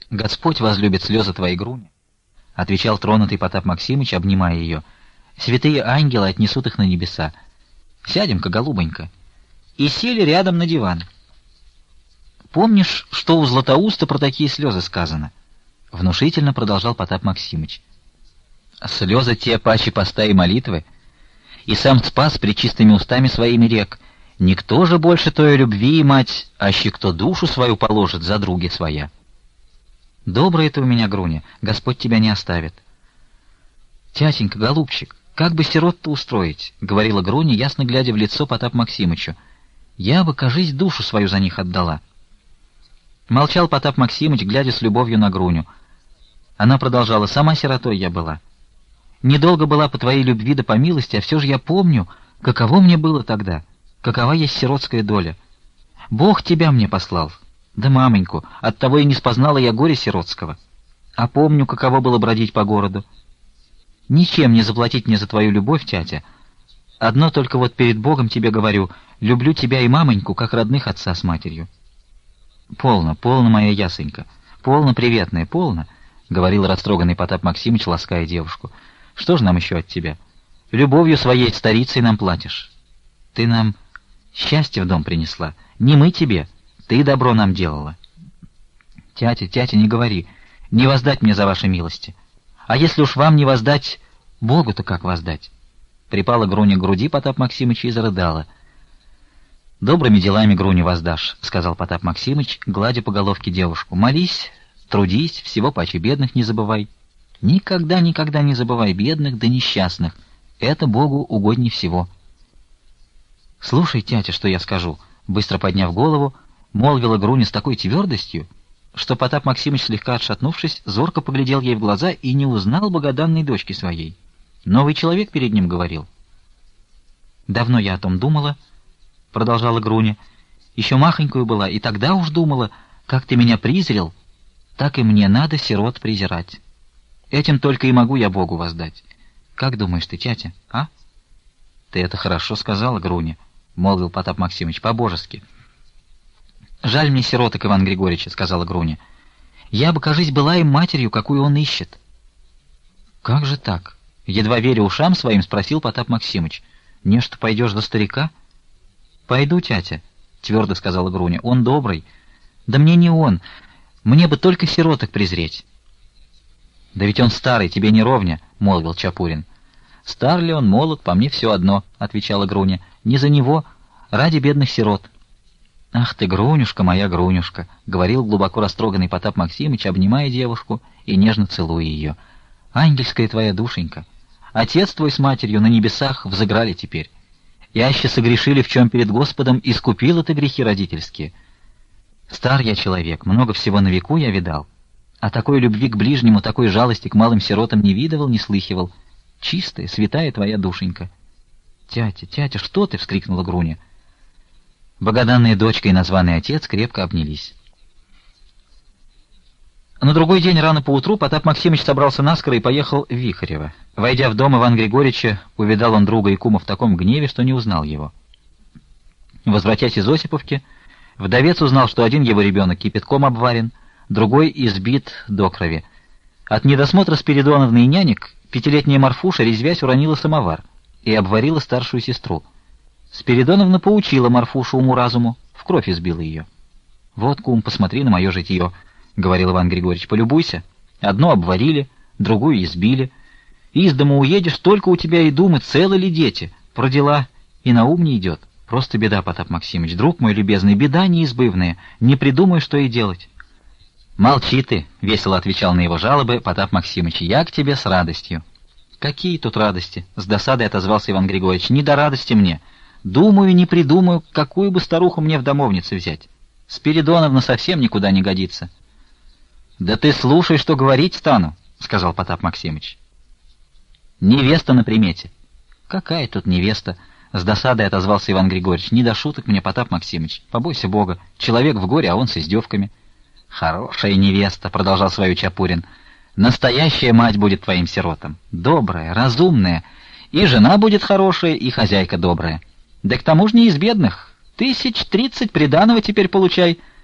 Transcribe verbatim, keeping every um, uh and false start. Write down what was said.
Господь возлюбит слезы твои, Груня, — отвечал тронутый Потап Максимыч, обнимая ее. Святые ангелы отнесут их на небеса. Сядем-ка, голубонька. И сели рядом на диван. Помнишь, что у Златоуста про такие слезы сказано? Внушительно продолжал Потап Максимыч. Слезы те паче поста и молитвы, и сам спас пречистыми устами своими рек. Никто же больше той любви, мать, аще кто душу свою положит за други своя. Добрая ты у меня, Груня, Господь тебя не оставит. Тятенька, голубчик, как бы сирот-то устроить, — говорила Груня, ясно глядя в лицо Потап Максимычу. Я бы, кажись, душу свою за них отдала. Молчал Потап Максимыч, глядя с любовью на Груню. Она продолжала: сама сиротой я была. Недолго была по твоей любви да по милости, а все же я помню, каково мне было тогда, какова есть сиротская доля. Бог тебя мне послал, да мамоньку, оттого и не спознала я горя сиротского. А помню, каково было бродить по городу. Ничем не заплатить мне за твою любовь, тятя. Одно только вот перед Богом тебе говорю: люблю тебя и мамоньку, как родных отца с матерью. Полно, полно, моя ясонька, полно, приветная, полно, — говорил растроганный Потап Максимыч, лаская девушку. Что ж нам еще от тебя? Любовью своей старицей нам платишь. Ты нам счастье в дом принесла, не мы тебе. Ты добро нам делала. Тятя, тятя, не говори, не воздать мне за ваши милости. А если уж вам не воздать, Богу-то как воздать? Припала Груня к груди Потап Максимыча и зарыдала. Добрыми делами Груню воздашь, — сказал Потап Максимыч, гладя по головке девушку. Молись, трудись, всего паче бедных не забывай. Никогда, никогда не забывай бедных да несчастных. Это Богу угодней всего. Слушай, тятя, что я скажу, — быстро подняв голову, молвила Груня с такой твердостью, что Потап Максимыч, слегка отшатнувшись, зорко поглядел ей в глаза и не узнал богоданной дочки своей. Новый человек перед ним говорил. «Давно я о том думала», — продолжала Груня, — «еще махонькую была, и тогда уж думала, как ты меня презрел, так и мне надо сирот презирать. Этим только и могу я Богу воздать. Как думаешь ты, тятя, а?» «Ты это хорошо сказала, Груня», — молвил Потап Максимыч, — «по-божески». «Жаль мне сироток Ивана Григорьевича», — сказала Груня. «Я бы, кажись, была им матерью, какую он ищет». «Как же так?» — едва веря ушам своим, спросил Потап Максимыч. «Нечто пойдешь за старика?» «Пойду, тятя», — твердо сказала Груня. «Он добрый. Да мне не он. Мне бы только сироток презреть». «Да ведь он старый, тебе не ровня», — молвил Чапурин. «Стар ли он, молод, по мне все одно», — отвечала Груня. «Не за него, ради бедных сирот». «Ах ты, Грунюшка моя, Грунюшка», — говорил глубоко растроганный Потап Максимыч, обнимая девушку и нежно целуя ее. «Ангельская твоя душенька! Отец твой с матерью на небесах взыграли теперь. Яще согрешили в чем перед Господом, искупила ты грехи родительские. Стар я человек, много всего на веку я видал, а такой любви к ближнему, такой жалости к малым сиротам не видывал, не слыхивал. Чистая, святая твоя душенька». «Тятя, тятя, что ты?» — вскрикнула Груня. Богоданная дочка и названный отец крепко обнялись. На другой день рано поутру Потап Максимыч собрался наскоро и поехал в Вихарево. Войдя в дом Ивана Григорьевича, увидал он друга и кума в таком гневе, что не узнал его. Возвратясь из Осиповки, вдовец узнал, что один его ребенок кипятком обварен, другой избит до крови. От недосмотра Спиридоновны и нянек пятилетняя Марфуша, резвясь, уронила самовар и обварила старшую сестру. Спиридоновна поучила Марфушу уму-разуму, в кровь избила ее. «Вот, кум, посмотри на мое житье», — говорил Иван Григорьевич, — «полюбуйся. Одну обварили, другую избили. Из дома уедешь, только у тебя и думы, целы ли дети. Про дела и на ум не идет. Просто беда, Потап Максимыч, друг мой любезный, беда неизбывная. Не придумаю, что и делать». «Молчи ты», — весело отвечал на его жалобы Потап Максимыч, — «я к тебе с радостью». «Какие тут радости?» — с досадой отозвался Иван Григорьевич. «Не до радости мне. Думаю, не придумаю, какую бы старуху мне в домовнице взять. Спиридоновна совсем никуда не годится». «Да ты слушай, что говорить стану», — сказал Потап Максимыч. «Невеста на примете». «Какая тут невеста?» — с досадой отозвался Иван Григорьевич. «Не до шуток мне, Потап Максимыч. Побойся Бога. Человек в горе, а он с издевками». «Хорошая невеста», — продолжал свою Чапурин. «Настоящая мать будет твоим сиротам. Добрая, разумная. И жена будет хорошая, и хозяйка добрая. Да к тому же не из бедных. Тысяч тридцать приданого теперь получай».